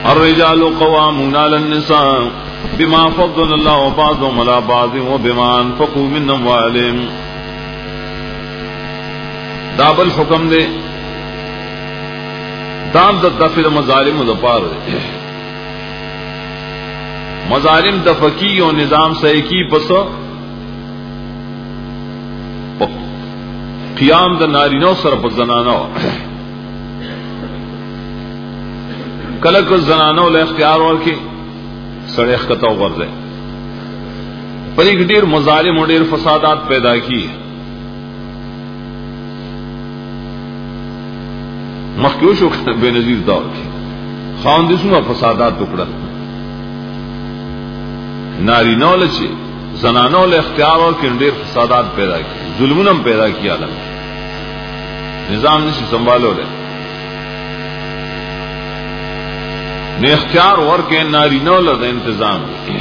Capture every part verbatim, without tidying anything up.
الرجال قوامون على النساء بما فضل الله بعضهم على بعض وبما انفقوا من اموالهم. دابل حکم دے دام د دفع مظالم د پار مظالم د فقی او نظام سے کی پس قیام د نارینو سره په زنانو کله کو زنانو له اختیار ورکی سړی ښکته وغورځي پرې ډېر مظالم او ډېر فسادات پیدا کی مخکې شو بے نظیر دور کې خاوندسونه فسادات وکړل نارینو له چې زنانو له اختیار ورکی ډېر فسادات پیدا کی ظلمونه پیدا کی عالم نظام نشي سنبھالو له نے اختیار ورکه نارینو له انتظام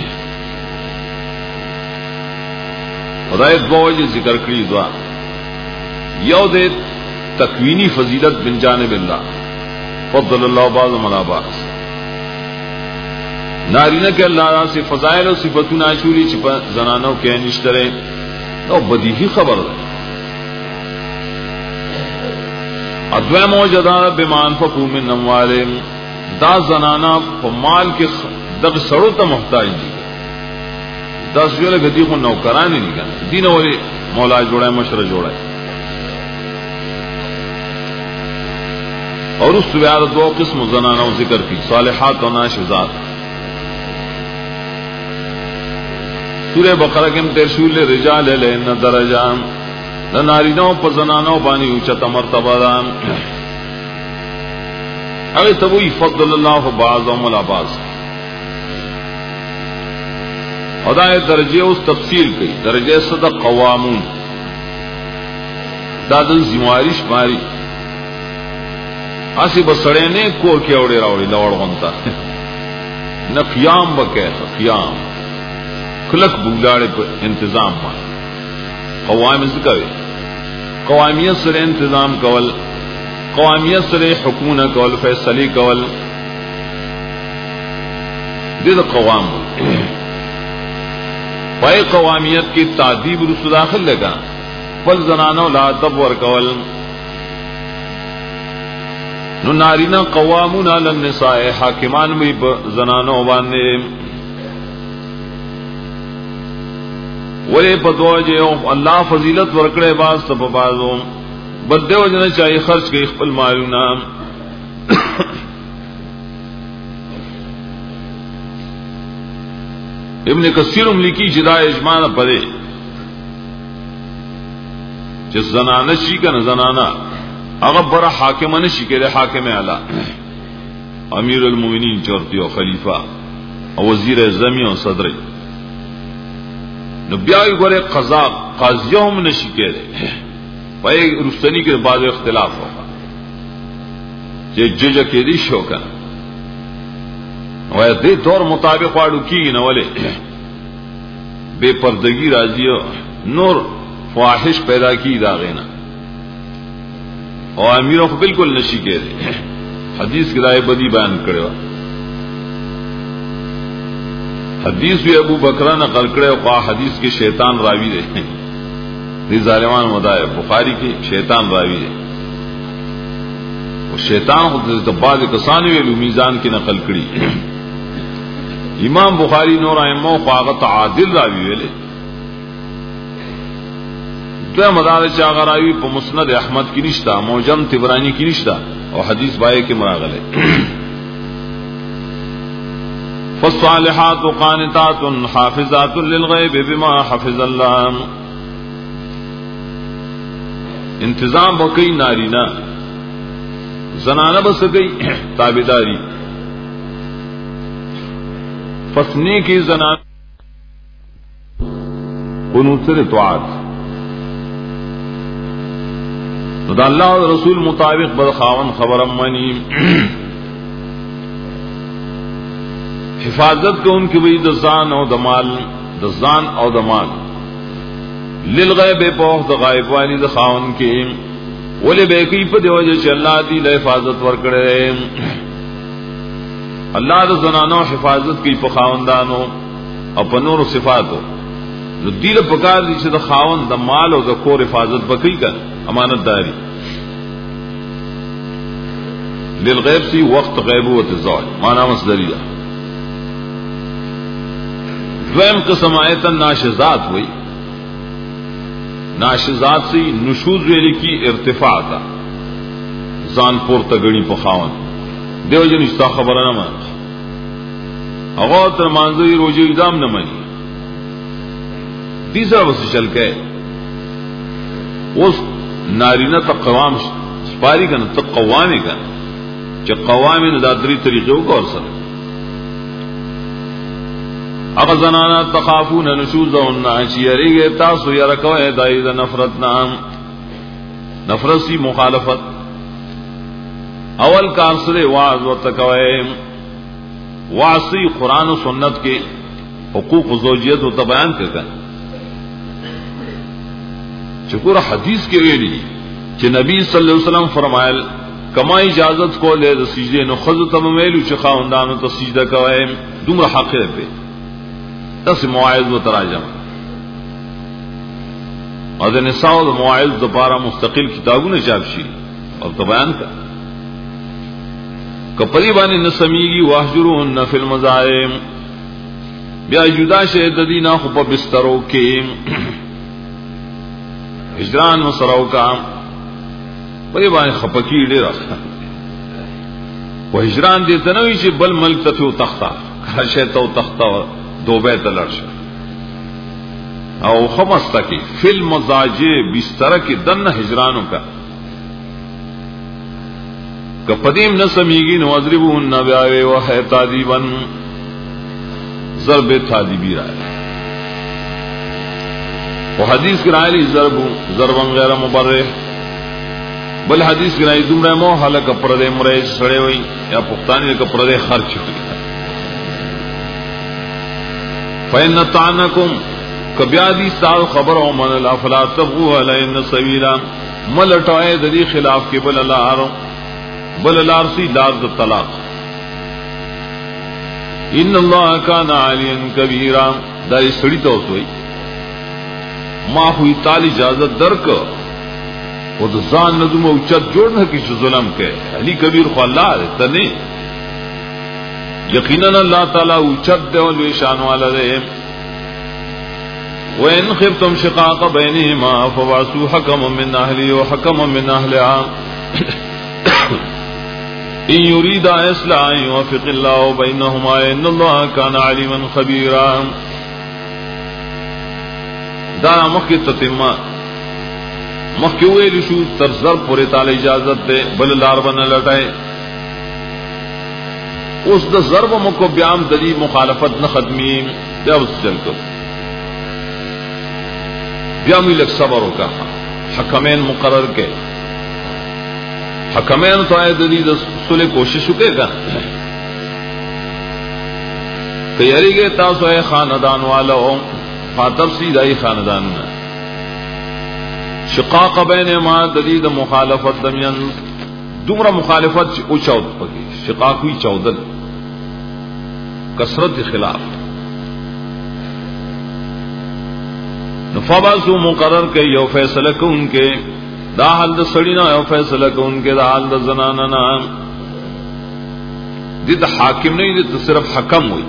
خدای دوه ذکر کړی دوا یو د تکوینی فضیلت من جانب الله فضل الله بعض منابعث نارینه کې الله سے فضائل او صفاتونه چوری چې په زنانو کې نشته او بدیهی خبر ده ادوه موجدا بمان فقو من اموالهم دا زنانا په مال کې دغه سړو ته محتاج دي دا څول غدي خو نوکران نه دي دین ولې مولا جوړه مشره جوړه اور اس بیا د دوه قسم زنانا ذکر کی صالحات او ناشزات سورہ بقرہ کې تیر شول رجال لئن درجان د نارینو په زنانو باندې اوچته مرتبه ده اگر تبوی فضل اللہ بعضهم علی بعض خدای درجے اس تفصیل کی درجے صدق قوامون دادل زمواری شماری اسی بسڑے نے کور کے اوڑے راوڑی لوڑ غنتا نہ قیام بکے قیام کلک بولاڑے پر انتظام مان قوام ذکر قوامیت سر انتظام کول قوامیت سره حکمونه کول فیصله کول دغه قوام پای قوامیت کی تعذیب رسول داخل لگا فل زنانو لا تبور کول نو نارینا قوامون علی النساء حاکمان وی زنانو باندې ولې په دوجه الله فضیلت ورکړې باز سبب بازو بدے وجنه چاہیے خرچ کے خپل مالونه ابن کثیر لکھی جدا اجماع پڑے جس زنانہ شی کا زنانہ اگر بڑا حاکم نشی کے حاکم اعلی امیر المومنین چورتی او خلیفہ او وزیر اعظمی او صدر نو بیا گورے قضا قاضیوں نشی کے بھائی رستنی کے بعد اختلاف ہوگا یہ جج کے دیش ہوگا دے طور مطابق واڑو کی نہ والے بے پردگی راضی نور فواہش پیدا کی داغینا اور امیروں کو بالکل نشی کے دے حدیث کی رائے بدی بیان کرے حدیث بھی ابو بکرہ نقل کرے اور حدیث کے شیطان راوی دے ظالمان مدائے بخاری کی شیطان راوی ہے شیطان خود بعض کسان ویلو میزان کی نقل کری امام بخاری نور ائمہ فاغت عادل راوی ویلے تو مدار چاغ راوی په مسند احمد کی نشتا موجم طبرانی کی نشتا اور حدیث بائے کے مراغل ہے فالصالحات قانتات حافظات للغیب بما حفظ اللہ انتظام بکی نارینا زنانہ بس گئی تابیداری فسنے کی زنانہ قنوت سے طاعت تو اللہ اور رسول مطابق بدخاون خبر امانی حفاظت کو ان کی وہی دزان او دمال دزان او دمال للغیب پوخ د غائب والی د خاون کې ولې به کی په دی وجه چې الله دې له حفاظت ورکړي اللہ دا زنانو حفاظت کی پا خاوندانو او پا نور صفاتو نو دیل پکار دی چه دا خاوند دا مال او دا کور حفاظت بکی کن امانت داری للغیب سی وقت غیبوت الزوج مانا مصدریہ. دویم قسم آیتن ناشزات ہوئی. ناشزات سی نشوز ویلی کی ارتفاع تا زان پور تگڑی پا خاوند دیو جن اشتا خبر نمان اغاو تر مانزوی روجی اقدام نمانی تیسرا بس چل کے اس نارینہ تا قوام سپاری کنا تا قوامی کنا چا قوامی ندادری طریقے کو اور سر اغا زنانا تخافون نشوزهن چی یریگے تاسو یرکوئے دائی دا نفرت نام نفرت سی مخالفت اول کارسل وعظ و تکوئے وعصی قرآن و سنت کے حقوق و زوجیت و تبیان کرکن چکور حدیث کے ویلی کہ نبی صلی اللہ علیہ وسلم فرمائل کما اجازت کو لے سجدے نو خذ تممیلو چ خاوندانو تو سجدہ کوئے دومره حق پہ تس مواعظ و تراجم اور نساء و مواعظ دوبارہ مستقل کتابوں نے چاپ شی اور تو بیان کا کپری بانی نسمیگی واہجرون فی المضاجع بیا جدا شہد دینا خو په بسترو کې ہجران مسرو کا بڑی بانی خپکی ډیر و ہجران دیتا نوی چی بل ملک تتو تختا کرشیتو تختا دو بیت لرش او خمستا کی فی المضاجع بستر کی دن ہجرانوں کا کپدیم نسمیگی نوازربون نبیاوے و ہے تادیبن ضرب تادیبی رائے وہ حدیث کی رائے لی ضرب ضربن غیر مبرح بل حدیث کی رائے دمرے مو حالا کپردے مریج سڑے ہوئی یا پختانی کپردے خرچ ہوئی فَإِنَّ طَعْنَكُمْ کبیادی سال خبر او من لا فلا تبغوا علیہن سبیلا ملٹوائے دری خلاف کے بل لار بل لارسی لار د طلاق ان اللہ کان علیٰ کبیرا داری سڑی تو سوئی ما ہوئی تالی اجازت درک وہ تو زان نظم اوچت جوڑنا کسی ظلم کے علی کبیر خو اللہ رہتا نہیں یقیناً اللہ تعالیٰ اوچت دے اور شان والا دے وَإِنْ خِفْتُمْ شِقَاقَ بَيْنِهِمَا فَبَعْثُوا حَكَمًا مِّنْ أَهْلِهِ وَحَكَمًا مِّنْ أَهْلِهَا إِنْ يُرِيدَا إِصْلَاحًا يُوَفِّقِ اللَّهُ بَيْنَهُمَا إِنَّ اللَّهَ كَانَ عَلِيمًا خَبِيرًا. دا مخی تتمہ مخی ویلی شو تر ضرب پوری تعالی اجازت دے بل لار بنا لٹائے اس دا ضرب مکو بیام دلی مخالفت نہ ختمی دے اس چل کر بیامی لگ صبر کا حکمین مقرر کے حکمین تو آئے دلی دا سلے کوشش کے گا تیاری گئے تاسو اے خاندان والا ہو خاطب سیدائی خاندان میں شقاق بین ما دلیل مخالفت دمین دومرا مخالفت او چود پکی شقاق ہوئی چودل کثرت خلاف نفاباسو مقرر کے یو فیصلہ کو ان کے دا حال دا سڑینا یو فیصلہ کو ان کے دا حال دا زناننا دید حاکم نہیں دید صرف حکم ہوئی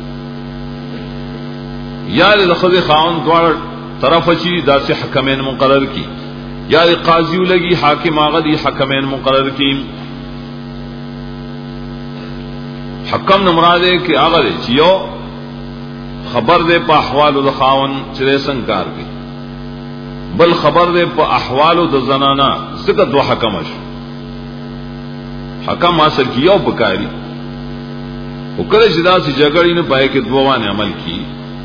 یا دید خذ خاون دوار طرف اچھی دا سے حکمین مقرر کی یا دید قاضیو لگی حاکم آغدی حکمین مقرر کی حکم نمرادے کہ آغدے چیو خبر دے پا احوال دا خاون چرے سنکار کی بل خبر دے پا احوال دا زنانا ذکر دو حکم شو حکم حاصل کیو پکاری وہ کرے جدا سی جگڑی نے پائے کہ دوان عمل کی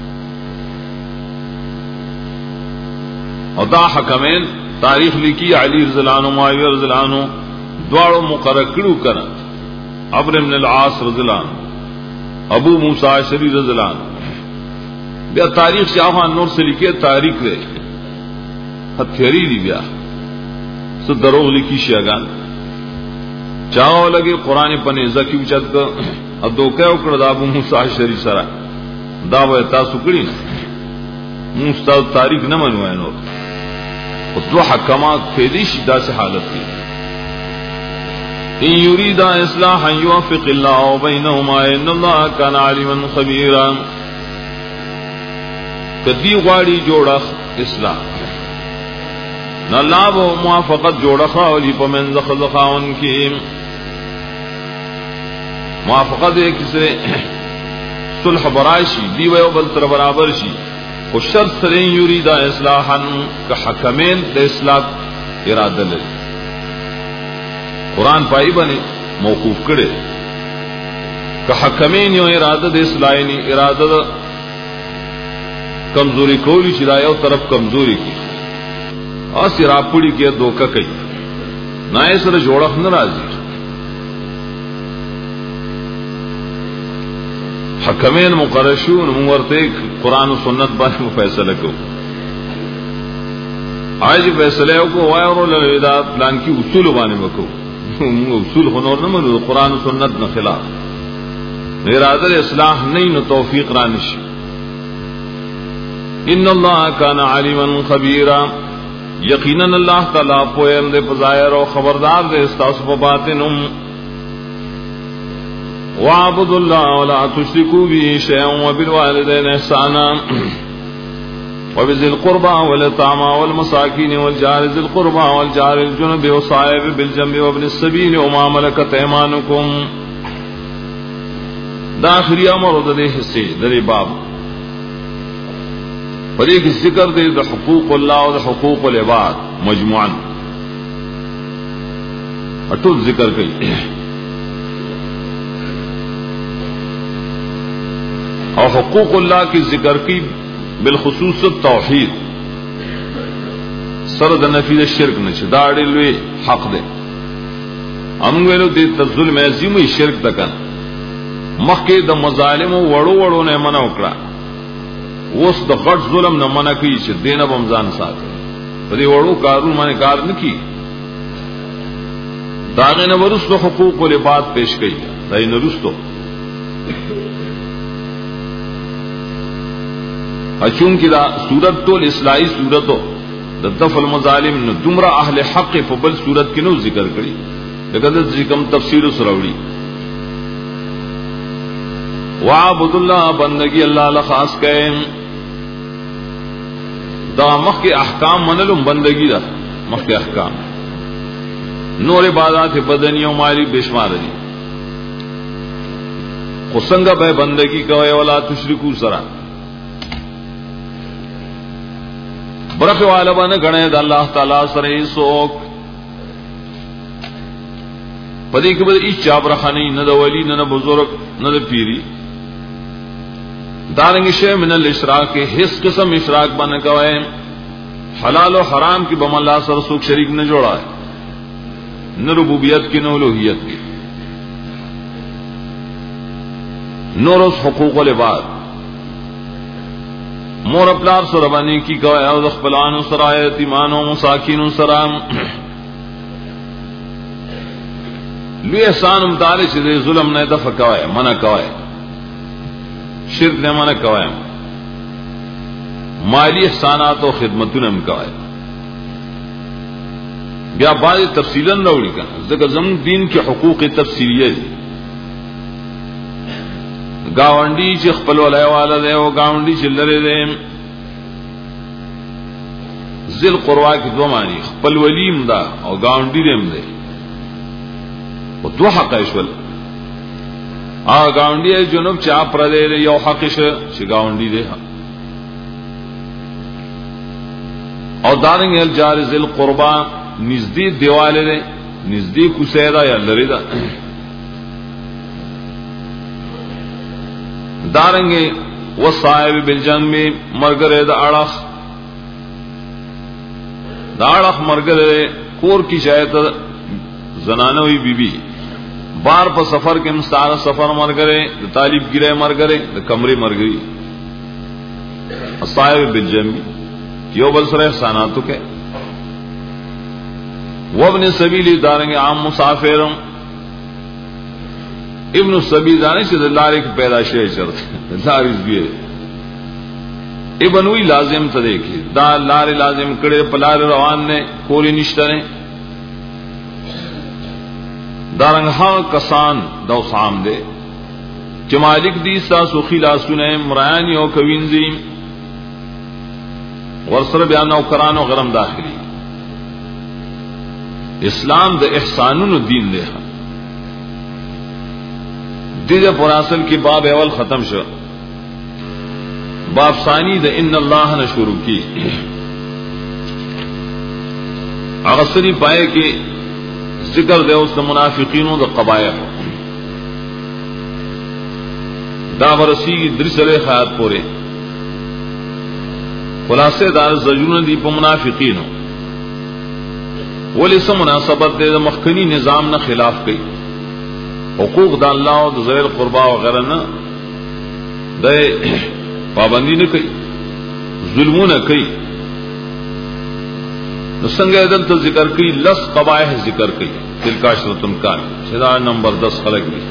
اور دا حکمین تاریخ لکی علی رضی اللہ عنہ معاویہ رضی اللہ عنہ دوارو مقرر کرو کرن عمرو بن العاص رضی اللہ عنہ ابو موسیٰ اشعری رضی اللہ عنہ بیا تاریخ شاہان نور سے لکھے تاریخ دے ہتھیری دی بیا سو دروغ لکی شیگان چاہو لگے قرآن پنیزہ کی بچت کا ادوکه وکړه د ابو موسی اشعری سره دا به تاسو کړی موږ تاسو تاریخ نه منو نو او دوه حکمات پیدا شي داسې حالت کې ان يريد اصلاحا يوفق الله بينهما ان الله كان عليما خبيرا کدی غواړي جوړه اصلاح نه الله وو موافقت جوړه خاولي په منځ خلخاون کې موافقت یې کسره صلح براشي دی و بل تر برابر شي او شرط سره یرید اصلاحا که حکمین د اصلاح اراده لري قران پای باندې موقوف کړي که حکمین یو اراده د اصلاح نه اراده کمزوري کولی چې دا یو طرف کمزوري کی او سره پړي کې دوکه کوي نه سره جوړخ نه راځي حکمین مقرشون مورته قرآن و سنت باندې فیصله کو آج فیصله کو وایرو لدا پلان کی اصول باندې وکړو اصول خنور نه منو قرآن و سنت نه خلاف اراده اصلاح نه نو توفیق را نشي ان الله كان عليما خبيرا یقینا الله تعالی پوهه دې په ظاهر او خبردار دې استاسو په باطنم وَاعْبُدُوا اللَّهَ وَلَا تُشْرِكُوا بِهِ شَيْئًا وَبِالْوَالِدَيْنِ إِحْسَانًا وَبِذِي الْقُرْبَى وَالْيَتَامَى وَالْمَسَاكِينِ وَالْجَارِ ذِي الْقُرْبَى وَالْجَارِ الْجُنُبِ وَالصَّاحِبِ بِالْجَنبِ وَابْنِ السَّبِيلِ وَمَا مَلَكَتْ أَيْمَانُكُمْ دا آخری امر د دې حصے د دې باب په دې کې ذکر دی د حقوق الله او د حقوق العباد مجموعاً اټول ذکر کوي اور حقوق اللہ کی ذکر کی بالخصوص توحید سرد نفی شرک نشي دا ډېر حق دی امون ویلو دې ظلم عظیم شرک تکن مخکې د مظالم وړو وړو نه منع وکړه اوس د غټ ظلم نه منع کوي چې دینه بمزان ساتي په دې وړو کارونه باندې کار نه کی دا نه ورسره حقوق العباد پیش کړي دا نه ورسره اچون کی دا صورت تو اصلاحی صورتو د دفع المظالم نو دمرا اهل حق په بل صورت کې نو ذکر کړي لکه د ذکر تفسیر سروړي وعبد الله بندگی الله له خاص کئ دا مخکې احکام منلم بندگی دا مخکې احکام نور عبادت بدنی او مالی بشمار دي خو څنګه به بندگی کوي ولا تشرکو سره برخ والا باندې غنه د الله تعالی سره سوک پدې کې به هیڅ چا برخانی نه د ولی نه بزرگ نه د پیری دارنګ شی من الاشراک هیڅ قسم اشراک باندې کوي حلال او حرام کې بم الله سره سوک شریک نه جوړا نه ربوبیت کې نه الوهیت کې نور حقوق العباد مور پلار سره باندې کی کوي او خپلانو سره یتیمانو مساکینو سره لوی احسان متعال چې ظلم نه دفع کوي منع کوي شرک نه منع کوي مالی احسانات او خدمتونه هم کوي بیا باندې تفصیلا راوړي کنه ځکه زموږ دین کې حقوق تفصیلیه دي گاونډي چې خپل ولایواله دی او گاونډي چې لره دی ذل قروا کې دوه معنی خپل ولیم دا او گاونډي دیم دی او دوه حق ایشول ا گاونډي جنوب چا پر دی یو حق شه چې گاونډي دی او دارنګ ال جار ذل قربا نزدې دیواله دی نزدې کوسه یا لره دا دارنگے وصائب بالجنب مرگرے دا اڑخ دا اڑخ مرگرے کور کی شاید زنانوی بی بی بار پا سفر کے مستعار سفر مرگرے دا طالب گرے مرگرے دا کمری مرگری وصائب بالجنب یو بلسر احساناتو کے وابن سبیلی دارنگے عام مسافرم ابن السبیل دانش چې د لارې پیدا شوی چرته لارې زوی ابن وی لازم ته دی کی دا لارې لازم کړي په لار روان نه کولی نشته نه دارنګ ها کسان دو سام دے چې مالک دي تاسو خلاصونه مران یو کوینځي ورسره بیا نو کرانو غرم داخلي اسلام د احسانونو دین دی دغه پر اصل کې باب اول ختم شو باب ثانی د ان الله نه شروع کی هغه سری پائے کې ذکر دی اوس د منافقینو د قبایح دا ورسی درسله حیات پوره خلاصه دار زجرون دی په منافقینو ولې سم مناسبت د مخکنی نظام نه خلاف کوي حقوق د الله او د ذوی القربا او غیره نه د پابندی نه کوي ظلمونه کوي نو څنګه دلته ذکر کوي لس قبایح ذکر کوي تلکا شرطن کان شدا نمبر دس خلق دي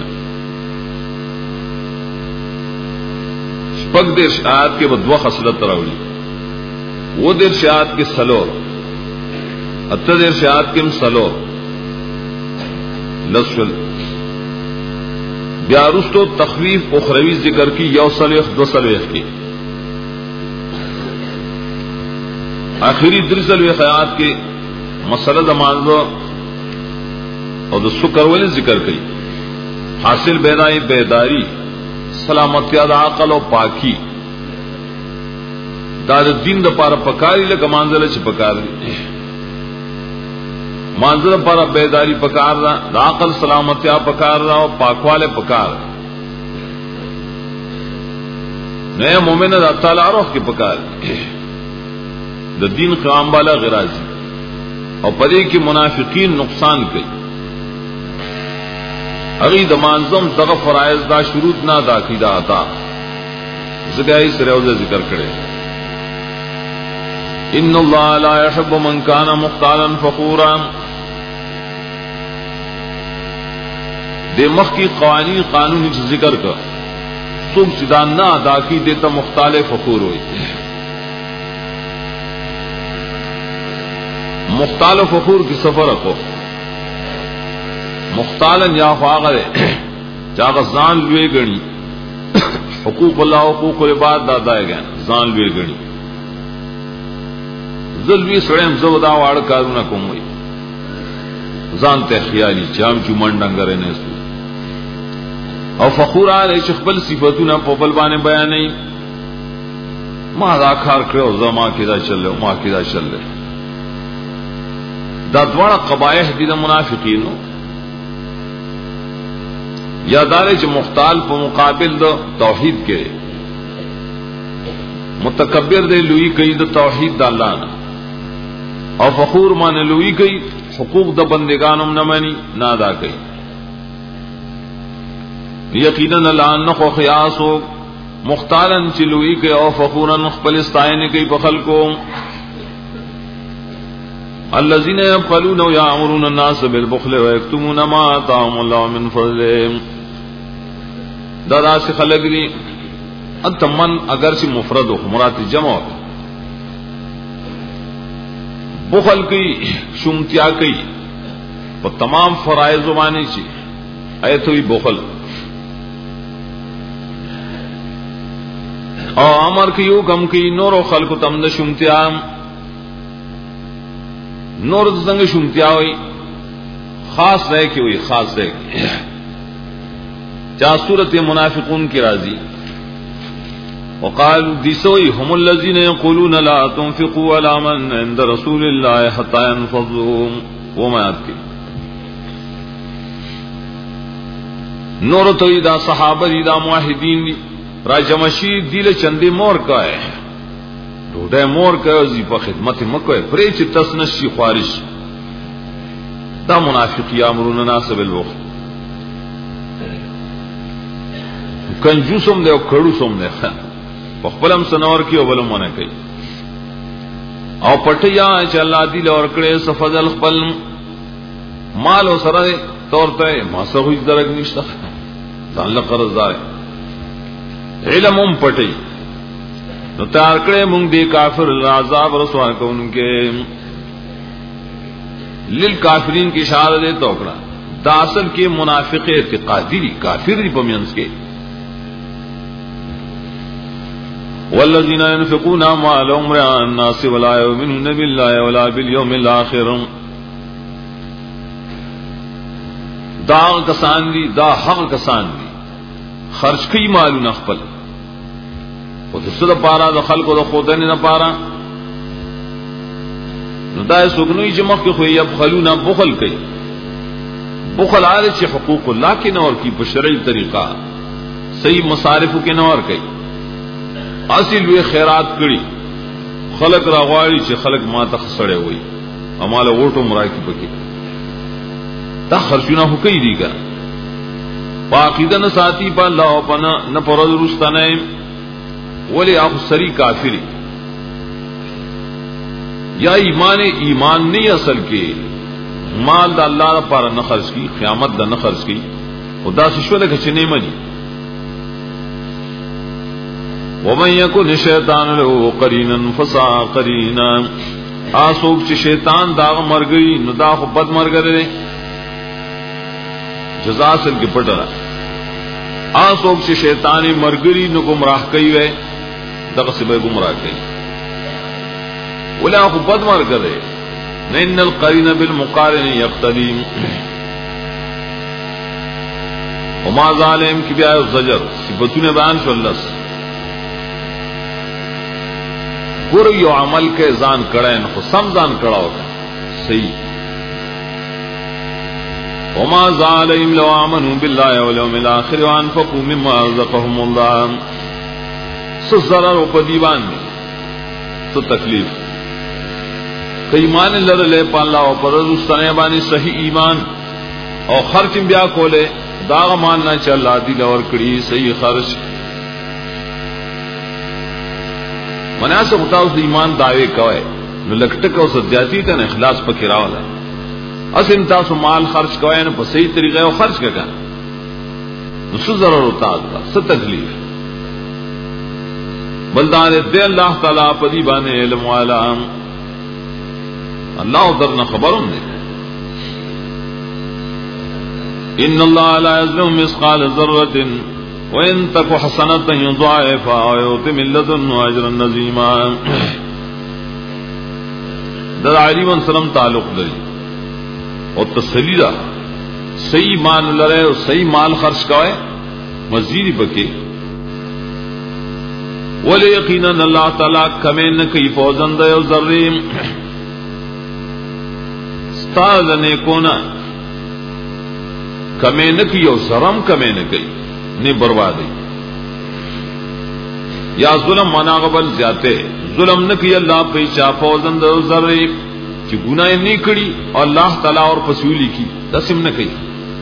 شپږ دیر شاعت کې بدو خصلت راوړي و دیر شاعت کې سلور اته دیر شاعت کې سلور لسل بیا رستو تخویف اخروی ذکر کی یو سلیخ دو سلیخ کی آخری درسل وخیات کے مسئلہ دمانزو اور دو سکر ولی ذکر کی حاصل بیدائی بیداری سلامتی دا عقل و پاکی دا دین دا پارا پکاری لکا مانزل چھ پکاری منظر پر بیداری پکار دا دا عقل سلامتیا پکار دا اور پاکوالے پکار نئے مومن دا تعالی روح کی پکار دا دین قیام والا غرازی اور پدے کی منافقین نقصان کئی اگی دا منظم دغ فرائض دا شروط نہ دا کی دا عطا زگائی سروزہ ذکر کرے ان اللہ لا يحب من کان مختالا فخورا دے مخ کی قوانین قانون ذکر کر سوک سدان نہ ادا کی دیتا مختال فخور ہوئی مختال فخور کی سفر رکھو مختالن یا فاغر جاغ زان لوے گنی حقوق اللہ حقوق العباد دادائے گئے زان لوے گنی ذلوی سڑیم زودا واڑ کارونا کوم وی ځان ته خیالي چام چومن ډنګره نه سو او فخور علی خپل صفاتونه په بل باندې بیانې ما دا کار کړو زما کې دا چلو ما کې دا چلو دا دواړه قبایح دي د منافقینو یادار چې مختال په مقابل د توحید کې متکبر دی لوی کوي د توحید د الله نه او فخور مان لوی کوي حقوق د بندگانم نه مانی نه ادا کوي یقینا لعن خو خیاسو مختالن چلوئی کے او فخورن خپل استعین کی بخلقو الذين يبخلون ويأمرون الناس بالبخل ويكتمون ما آتاهم الله من فضله دا راس خلق دی اتمن اگر سے مفرد ہو مراد جمع بخل کی شمتیا کی وہ تمام فرائض زبانی چی ایت ہوئی بخل اور امر کی یو کم کی نور و خلق تم د شمتیا نور زنگ شمتیا ہوئی خاص رہ کی ہوئی خاص رہ کی جا صورت منافقون کی راضی وقالوا دیسوئی هم الذين يقولون لا تنفقوا على من عند رسول الله حتى ينفضوا وما ياتي نور تو دا صحابہ دی دا موحدین دی راجمشی دیل چندے مور کا ہے ڈوڈے مور کا ہے زی پا خدمت مکو ہے پریچ تسنشی خوارش دا منافقی امرون ناس بالوقت کنجوسم دے و کھڑوسم دے پخبلم سنور کی و بلم منع کئی او پٹیا چا اللہ دیل اور کڑے سفضل خبل مال و سر دے طورتا ہے ماسا ہوئی درگ نشتا ځان له قرضدار علم هم پټي نو تیار کړې مونږ دې کافر عذاب رسوا کوونکې للکافرین کی اشاره دې توکړه دا اصل کې منافق اعتقادي دي کافر دي په منځ کې والذین ينفقون اموالهم رئاء الناس ولا يؤمنون بالله ولا باليوم الاخر دا کسان دي دا هغه کسان دي خرج کوي مالونه خپل او د څه لپاره د خلکو د خودنه نه پاره نو دا سګنوي چې مخکې خو یې بخلونه بخل کوي بخل عارض چې حقوق الله کې نور کی په شرعي طریقہ صحیح مصارف کې نور کوي اصل وی خیرات کړي خلق راغواړي چې خلق ما ته خسړې وي اماله وټو مراکی پکې دا خرجونه هو کوي دیګا باقیده نه ساتي په الله او پنا نه پرد رستانه ولی اخو سری کافری یا ایمان ایمان نہیں اصل کے مال دا اللہ پارا نہ خرچ کی قیامت دا نہ خرچ کی خدا سشول کہ چنے منی ومن یکن شیطان له قرینا فساء قرینا آسوک چ شیطان داغ مر گئی نو دا خو بد مر گئے جزا اصل کے پٹرا آسوک چ شیطان مر گئی نو گمراہ کئی وے دغه سبه گمراه کوي ولا خو بد مار کوي ان القرين بالمقارن يقتدي وما ظالم کی بیا زجر صفاتونه بیان شولس ګور یو عمل کې ځان کړه خو سم ځان کړهو صحیح وما ظالم لو امنوا بالله واليوم الاخر وانفقوا مما رزقهم الله سو ضرر او په دیوان میں سو تکلیف کئی ایمان لرلے په الله او پر رسول باندې صحیح ایمان او خرچ بیا کوله دا مان نه چې الله دې لور کړی صحیح خرچ مناسب تاسو د ایمان داوی کوي نو لکټک او سجاتی ته اخلاص پکې راواله اسیم تاسو مال خرچ کوي نو په صحیح طریقې او خرچ کړه نو سو ضرر او تاسو څه تکلیف بلدان دے اللہ تعالی پدی بانے علم والا اللہ درنا خبروں دے ان اللہ لا یظلم مثقال ذرۃ وان تک حسنۃ یضاعفها ویؤت من لدنه اجرا عظیما در علی و سلام تعلق لري اور تسلی دا صحیح مان لرے اور صحیح مال خرچ کوئے مزید بکے ولی یقینا اللہ تعالی کمیں نہ کئی فوزن دے او ذریم استاد نے کونا کمیں نہ کی او ذرم کمیں نہ کئی نے بربادی یا ظلم مناغبل زیاتے ظلم نہ کی اللہ پہ چا فوزن دے او ذریم کہ گناہ نہیں کڑی اور اللہ تعالی اور پسولی کی دسم نہ کئی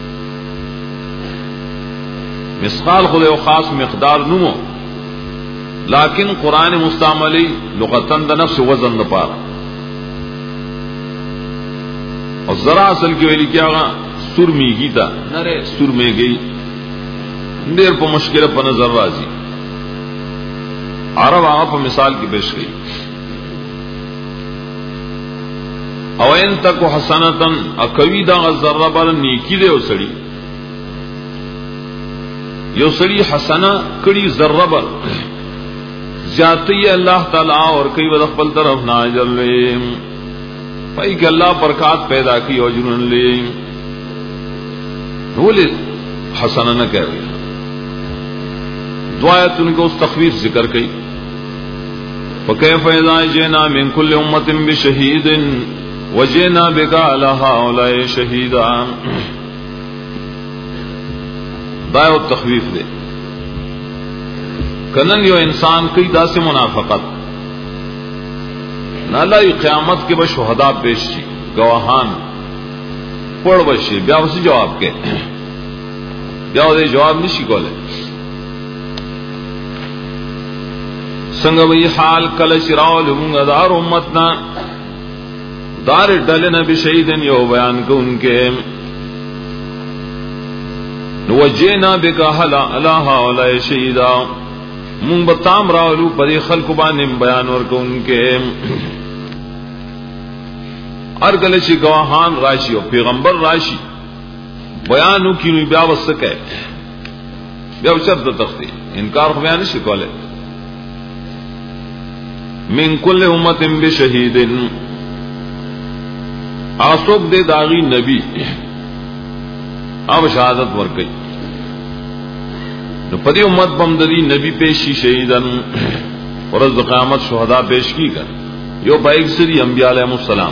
مثقال خود او خاص مقدار نمو لیکن قرآن مستعملی لغتن دا نفس وزن دا پارا اور ذرا اصل کی ویلی کیا گا سر میگی تا نرے سر میں گئی دیر پا مشکل پا نظر رازی عرب آغا پا مثال کی پیش گئی او ان تک حسنتن اکوی دا ذرہ بار نیکی دے او سڑی یو سڑی حسنہ کڑی ذرہ بار جاتی اللہ تعالی اور کئی وقت پل طرف نہ اجر لے پائی کہ اللہ برکات پیدا کی اجر لے بولے حسن نہ کہہ رہے دعایت ان کو اس تخویف ذکر کی فکیف اذا جئنا من كل امة بشہید وجئنا بك على هؤلاء شہیدا دعایت تخویف دے کنن یو انسان کئی دا سے منافقت نالا قیامت کے بس شہداء پیش چی گواہان پڑھ بشی بیا اسی جواب کے بیا دے جواب نشی کولے سنگ وی حال کل شراول ہونگا دار امتنا دار ڈلنا بشہیدن یو بیان کو ان کے وجینا بک هلا الا هؤلاء شهیدا مون بتام راولو پر خلق باندې بیان ورکونکې ارګل شي گواهان راشي او پیغمبر راشي بیانو کینو بیا وسکه بیا شرط تختی انکار خو بیان شي کوله من کل امه بشهید اسوک دے داغي نبی اب شهادت ورکي نو پدی امت بمدلی نبی پیشی شهیدن ورځ قیامت شهدا پیش کیږي یو بایک سری انبیاء علیهم السلام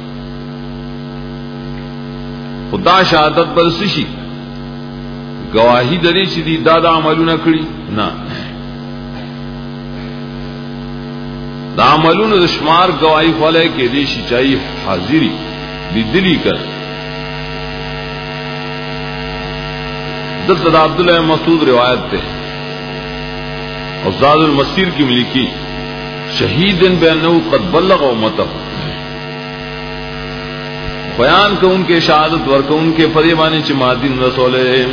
خدا شهادت پر شي گواہی درې چې دي دا عملونه کړی نه دا عملونه د شمار گواہی خلای کې دي شي چای حاضری بدلی کړ دلته عبد الله مسعود روایت ده او زاد المسیر کی ملکی شهیدن بانه قد بلغ امته بیان کو ان کے شہادت ور کو ان کے فریبانی چ مادین رسول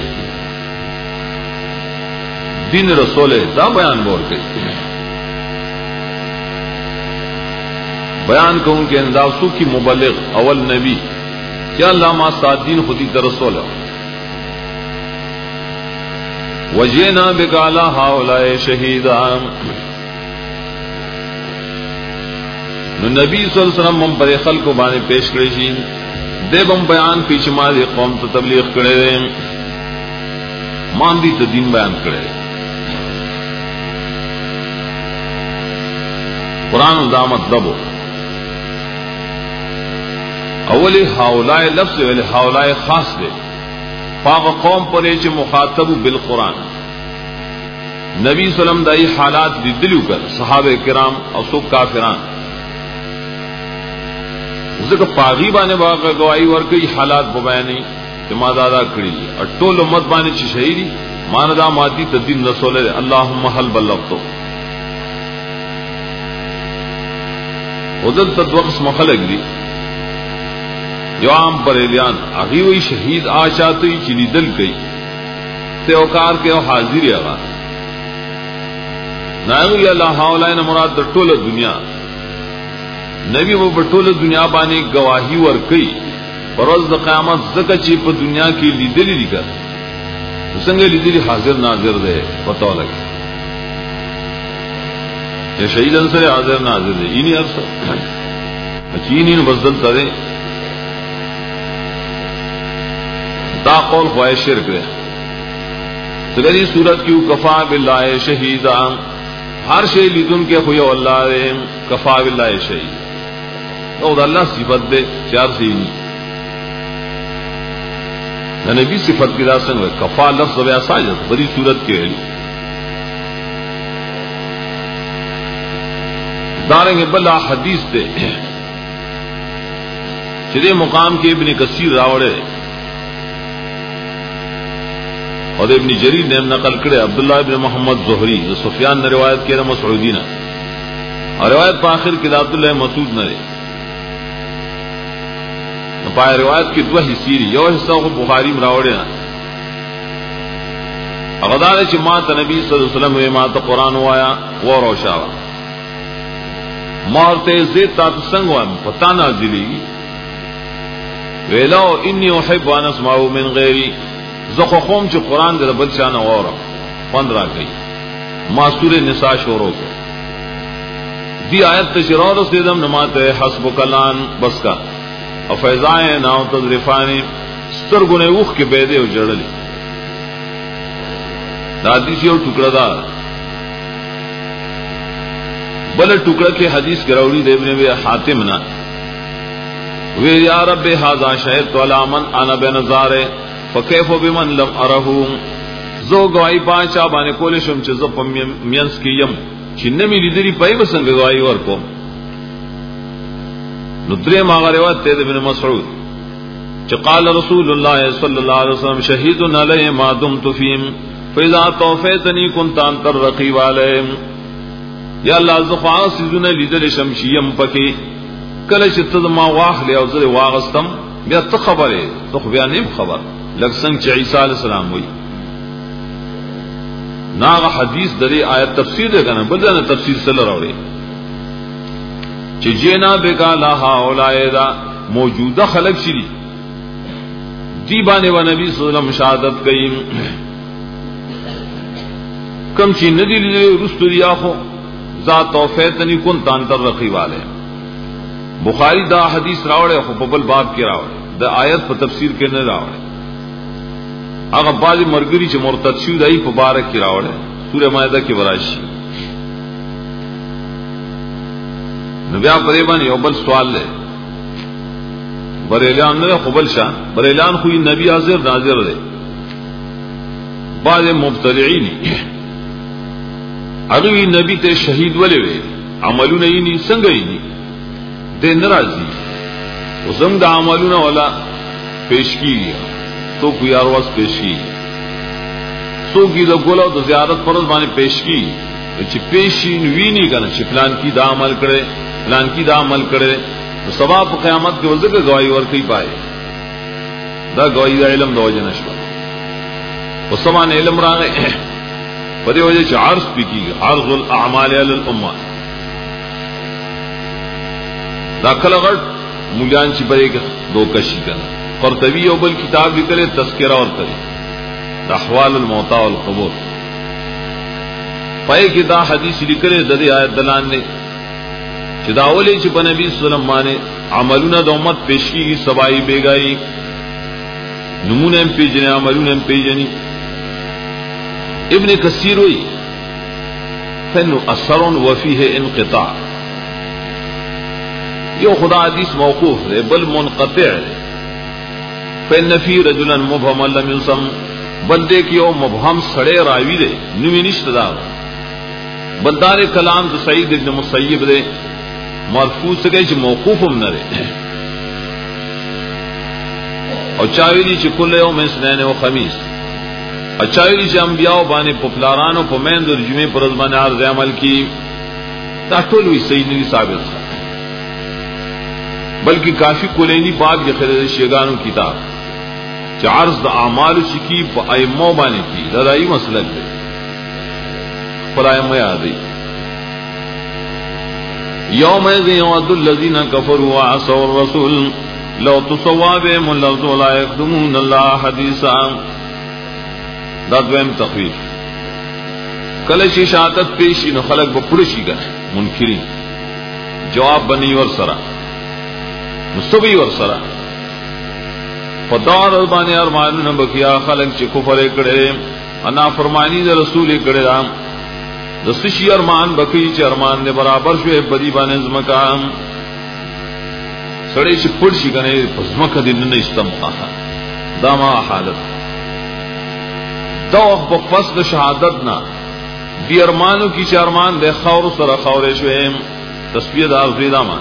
دین رسول دا بیان بور کے بیان کو ان کے انداسو کی مبلغ اول نبی کیا علامہ سعدین خودی کا رسول وجینا بکالا ہاؤلائے شہیدا نو نبی صلی اللہ علیہ وسلم ہم پر خلق بانے پیش کرے شی دیب ہم بیان پیچھ مالی قوم تو تبلیغ کرے ماندی تو دین بیان کرے قرآن دامت دبو اولی ہاؤلائے لفظ ولی ہاؤلائے خاص دے پاک قوم پر ایچ مخاطب بالقرآن نبی صلی اللہ علیہ وسلم دائی حالات دی دلیو کر صحابہ کرام اور سب کافران ذکر پاغی بانے باقی گواہی ورکی حالات ببینی کہ ما دادا کری اور طول امت بانے چی شہیدی ماندہ ماتی تدین رسول اللہم حل بلغتو ادل تدوقس مخلق دی جو عام پر الیان اگی وہی شہید آ چاہتے ہی چلی دل گئی تے اوکار کے او حاضری آگا نائنگی اللہ حاولائن مراد در طول دنیا نبی وہ بطول دنیا بانے گواہی ورکی پروز دا قیامت زکا چی پا دنیا کی لیدلی لی کر سنگے لیدلی حاضر ناظر دے پتو لگے یہ شہید انصر حاضر ناظر دے اینی عرصہ اچینی نبزدل تا دے دا قول خواہ شرک ہے سگری صورت کیوں کفا باللہ شہیدہ ہر شئی لیدن کے خوی اللہ دے کفا باللہ شہید او دا اللہ صفت دے چار سینی نبی صفت کی دا سنگ ہے کفا لفظ بیا ساجد بری صورت کے علی دارنگے بلا حدیث دے چرے مقام کے ابن کثیر راوڑے اور ابن جریر نے نقل کرے عبداللہ ابن محمد زہری سفیان نے روایت کیا مسعودی نے اور روایت پا آخر کی عبداللہ مسعود نے پایا روایت کی دو حصی یو حصہ کو بخاری مراوڑے نا اغدار چی مات نبی صلی اللہ علیہ وسلم وی مات قرآن وایا وہ روشاوا مارتے زید تا تسنگ وایم پتا نازلی ویلو انی احب وانا اسمعو من غیری زخو خوم چی قرآن در بل چانا وارا پند را گئی ماسور نساء شورو کو دی آیت تشرار سیدم نمات حسب کلان بس کا افیضائیں ناو تذرفانی سترگنے اوخ کے بیدے و جڑلی حدیثی اور ٹکڑا دار بل ٹکڑا کے حدیث گراوڑی دیبنے وی حاتم نا وی یا رب حاضا شہد تو علامن آنا بے نظارے فکیف بمن لم ارہو زو گواہی پانچا بانے کولشم چه زو پم مینس کی یم چی نمی لیدری پای بسنگ گواہی ورکو ندری ماغا روایت تید ابن مسعود چه قال رسول اللہ صلی اللہ علیہ وسلم شہیدن علیہ ما دمت فیم فاذا توفیتنی کنت انتر رقیب علیہم یا اللہ زخواہ سیزن لیدر شمشیم پکی کلش تدما واخ لیا وزر واغستم بیا تخبر ہے تخ بیا نیم خبر لگ سنگ چه عیسیٰ علیہ السلام ہوئی ناغه حدیث درې آیت تفسیر ده کنه بل ځنه تفسیر سره راوړي چې جنا بقالا هؤلاء دا موجوده خلق شي دی باندې و نبی صلی الله علیه وسلم شهادت کوي کم چې ندی رستوریا خو ذات توفیتنی کن تانتر رقیباله بخاری دا حدیث راوړي خو په بل باب کې راوړي د آیت په تفسیر کې نه راوړي هغه بعض مرګري چې مرتد شو دای په بارک کې راوړي سوره مائده کې وراشي نو بیا پرې باندې یو بل سوال لې بریلان نه قبل شان بریلان خو نبی حاضر ناظر دی بعض مبتدعين هغه نبی ته شهید ولې وي عملونه یې نه څنګه یې د ناراضي وسم د عملونه ولا پیش کیږي تو کو یار واس پیش کی سو کی د ګولو د زیارت فرض باندې پیش کی چې پیشین ویني کنه چې پلان کی دا عمل کړي پلان کی دا عمل کړي تو ثواب قیامت کې وزګه گواہی ورکړي پای دا گواہی د علم د وجه نشو او سمان علم راغی په دې وجه چې عرض پکې عرض الاعمال علی الامه دا کله غټ مولان چې بری دوکشي کنه قرطبی یو بل کتاب لیکل تذکرہ اور کوي د احوال الموتى والقبور پای کې دا حدیث لیکل د دې آیت دلان نه چې دا اولې چې په نبی صلی الله علیه وسلم باندې عملونه د امت پیش کیږي سبای بیګای نمونه هم پیژنې عملونه هم پیژنې ابن کثیر وی فن اثر وفيه انقطاع یو خدا حدیث موقوف ہے بل منقطع ہے فإن في رجلا مبهما لم يسم بندے کی او مبهم سڑے راوی دے نوی نشت دا بلدار کلام تو سعید ابن مسیب دے مرفوع سکے چھ موقوف ہم نرے او چاوی دی چھ کل یوم سنین و خمیس او چاوی دی چھ انبیاء بانے پپلارانو پمین در جمعے پر ازمان عرض عمل کی دا طولوی سید نوی ثابت خواہ بلکہ کافی کلینی باب کے خرید شیگانو کتاب چہ عرض دا اعمال چکی پا ائمو بانے کی دادائی مسلک دے پر ائمو یادی یوم ایذن یود الذین کفروا وعصوا الرسول لو تسوا بهم الارض ولا یکتمون اللہ حدیثا دا دویم تخویف کلشی شہادت پیشی نو خلق بپڑشی گا منکرین جواب بنی ور سرا مستوی ور سرا فدار باندې ارمانونه بکیا خلق چې کفر کړي انا فرمانی د رسول کړي رام د سشي ارمان بکی چې ارمان نه برابر شوی بدی باندې زمکام سړی چې پړ شي کنه زمکه دې نه استمقا دا ما حالت دا په فصل شهادت نه دی ارمانو کی چې ارمان د خور سره خورې شوی تسبیح دا زیدا ما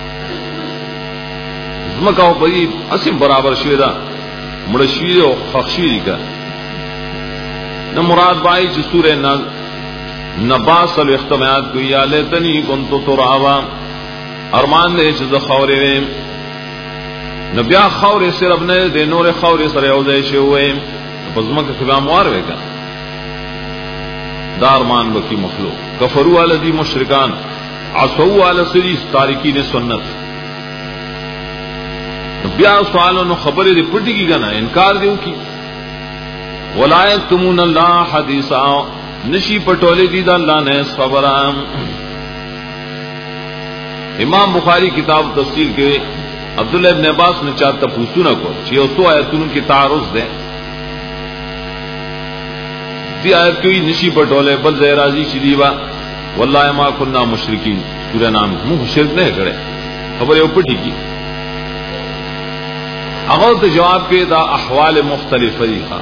مکاو پدی اسیم برابر شوی دا مړشوی او خخشی کا نو مراد بای چې سورہ نباس ال اختمات کو یا لیتنی کنت ترابا ارمان دې چې د خورې وې نبیا خورې صرف نه د نور خورې سره یو ځای شوی پزماکه کلام وار وکا دا ارمان بکی مخلوق کفروا الذی مشرکان عصوا علی سری تارکین سنت بیا سوالوں نو خبریں دے پٹی کی گنا انکار دیو کی ولا یکتمون اللہ حدیثا نشی پٹولے دی دا اللہ نے خبرام امام بخاری کتاب تفسیر کے عبداللہ ابن عباس نے چاہتا پوچھونا کو چیو تو آیتون کی تعارض دے دی آیت کوئی نشی پٹولے بل زیرازی شریبا واللہ ما کننا مشرکین سورہ نام منہ شرک نہیں کرے خبریں پٹی کی اگر تو جواب کے دا احوال مختلف فریقہ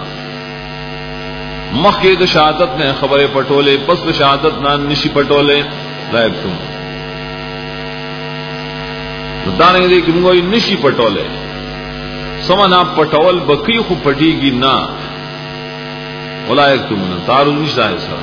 مخ کے دا شہادت نے خبریں پٹولے پس دا شہادت نہ نشی پٹولے لائق تم دانے دے کہ منگوئی نشی پٹولے سمنا پٹول بکی خو پٹی گی نا ولائق تم تارو نشا ایسا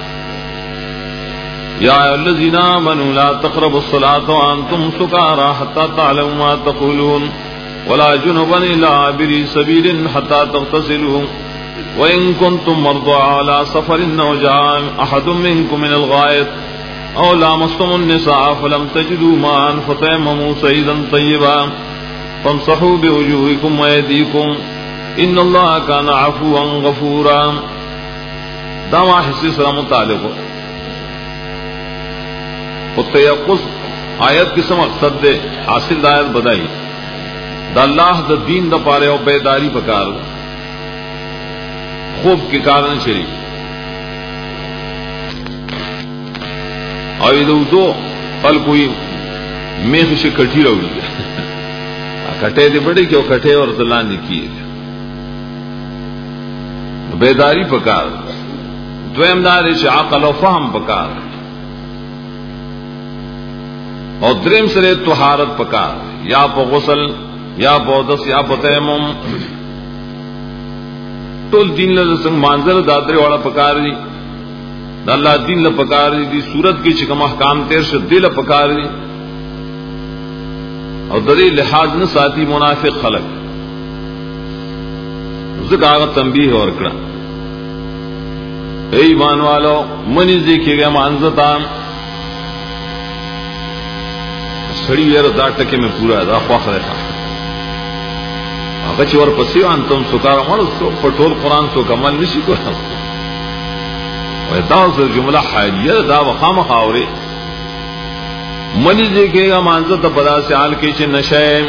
یا الذین آمنوا لا تقربوا الصلاة وانتم سکارى حتى تعلموا ما تقولون ولا جنبا الى عابر سبيل حتى تغتسلوا وَإِن كُنتُم مَّرْضَىٰ عَلَىٰ سَفَرٍ أَوْ جَاءَ أَحَدٌ مِّنكُم مِّنَ الْغَائِطِ أَوْ لَامَسْتُمُ النِّسَاءَ فَلَمْ تَجِدُوا مَاءً فَتَيَمَّمُوا صَعِيدًا طَيِّبًا فَامْسَحُوا بِوُجُوهِكُمْ وَأَيْدِيكُمْ إِنَّ اللَّهَ كَانَ عَفُوًّا غَفُورًا. دا ما حصے سره متعلق ہو تیقظ آیت کس مقصد دے حاصل دا آیت بدائی دا اللہ دا دین دا پارے او بیداری پکار خوب کے کارن شریف اور یہ دو پل کوئی میخ سے کٹھی روڑی کٹے دے بڑے کیوں کٹے اور دلان دی کیے بیداری پکار دویم دار چ عقل و فهم پکار اور دریم سره طہارت پکار یا په غسل یا په دس یا په تیمم ټول دین له څنګه منظر دادره والا پکار دي د الله دین له پکار دي دي صورت کې چې کوم احکام تیر شه دل پکار دي او د دې لحاظ نه ساتي منافق خلق زګاغه تنبیه اور کړه اے ایمان والو منی دیکھے گا مانزتا سڑی ویر دا ٹکے میں پورا دا خواخ رہا اگر چور پسیو انتم سکارا مانا سو پٹول قرآن سو کمال نشی کو دا سر جملہ حالیہ دا وخام خاورے منی دیکھے گا مانزتا بدا سے آل کے چھ نشائم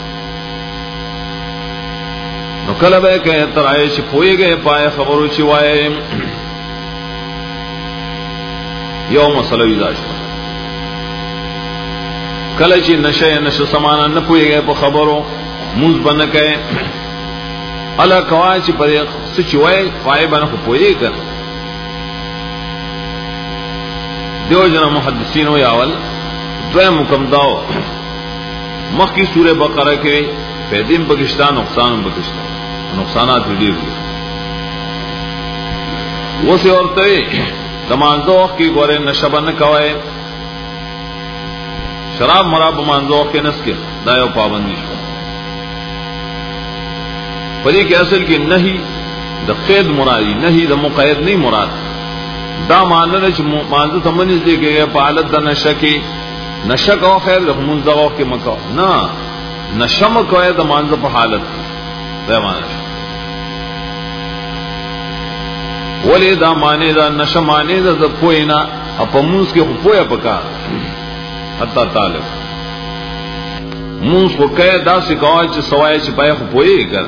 نو کلب ہے کہ ترائے چھ پوئے گئے پائے خبرو چھ وائے یو مسئلہ داشتا کله چې نشه نشه سمانا نه پويږي په خبرو موږ باندې کوي الا کوای چې په څه چوي پای باندې پويږي دیو جن محدثین او اول دوی مکم داو مخکی سوره بقره کې پیدیم پاکستان نقصان پاکستان نقصانات ډیر دي وسه ورته دمانزو کی گورے نشبن کوئے شراب مراب مانزو کے نس کے دایو پابندی شو پدی کے اصل کی نہیں دا قید مرادی نہیں دا مقید نہیں مراد دا ماننے چ مانزو تمنی دے کے پالت دا نشہ کی نشہ کو خیر دا منزو کے مکو نہ نشم کوئے دا مانزو په حالت دا ماننے ولی دا مانے دا نشا مانے دا دا پوئینا اپا موس کے پویا پکا حتی طالب موس کو کہے دا سکاوائی چھ سوائی چھ پایا خو پوئے کر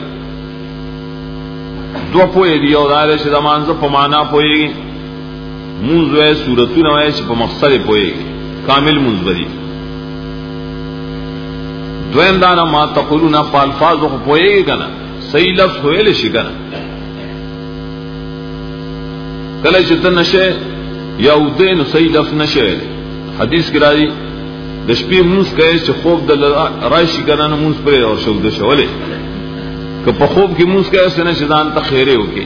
دو پوئے دی او دارے چھ دا مانزا پا مانا پوئے گی موس وے سورتو نوائے چھ پا مقصر پوئے گی کامل موس بری دویم دانا ما تقولونا پا الفاظ خو پوئے گی کنا صحیح لفظ ہوئے لشی کنا کله چې ته نشه یا ودین صحیح لفظ نشه حدیث کې راځي د شپې موږ کوي چې خوب د راشي کنه موږ پرې او شو د شولې که په خوب کې موږ کوي سنه شیطان ته خیره وکي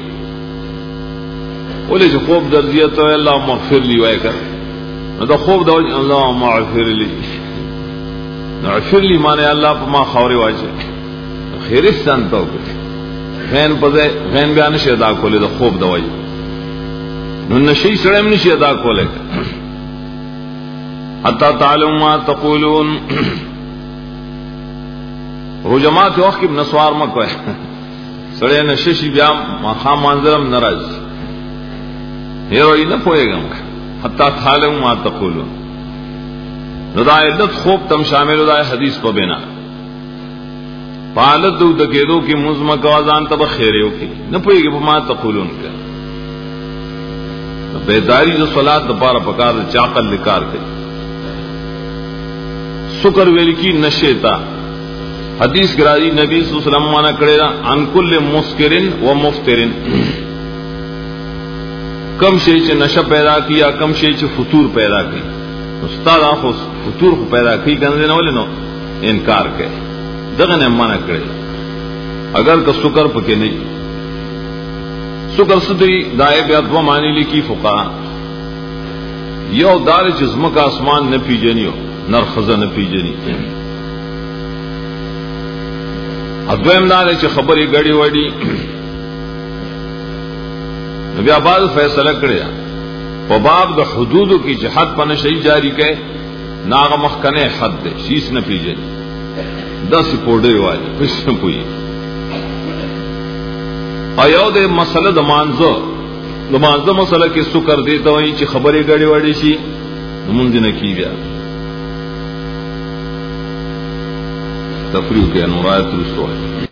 ولې چې خوب درځي ته الله مغفر لي وای کړ نو دا خوب دا الله مغفر لي مغفر لي معنی الله په ما خوري واچي خیره ستان ته وکړي غین په غین بیان شه دا کولې د خوب دا وایي نو نشی سرم نشی ادا کولے حتی تعلم ما تقولون رجمات وقت کی نسوار مکوے سڑے نشی بیا مخام منظرم نراج یہ روئی نہ پوئے گا حتی تعلم ما تقولون رضا علت خوب تم شامل رضا حدیث کو بینا پالت دو دکیدو کی مزمک وازان تب خیریو کی نہ پوئے گا ما تقولون کا بیداری جو صلات دپارا پکار چاقل لکار کئی سکر ویل کی نشیتا حدیث گرازی نبی صلی اللہ علیہ وسلم مانا کرے دا عن کل مسکرن و مفترن کم شئی چھ نشہ پیدا کیا کم شئی چھ فطور پیدا کی استاد آخو فطور کو پیدا کی گندے نولے نو انکار کے دغن مانا کرے اگر کا سکر پکے نہیں سکر صدری دائے بیاد و معنی لکی فقہ یو دار جزمک آسمان نپی جنیو نرخزہ نپی جنی ادویم دار چھ خبری گڑی وڑی بیا بعد فیصله کړی په باب د حدودو کې چې حد په نشي جاری کړي ناغه مخکنه حد دی شیش نه پیژني دس کوډي والی پښه پوي ایو د مسله د مانزه د مانزه مسله کې سکر دی ته وایي چې خبرې غړي وړي شي مونږ نه کیږي تفریح کې انورات رسول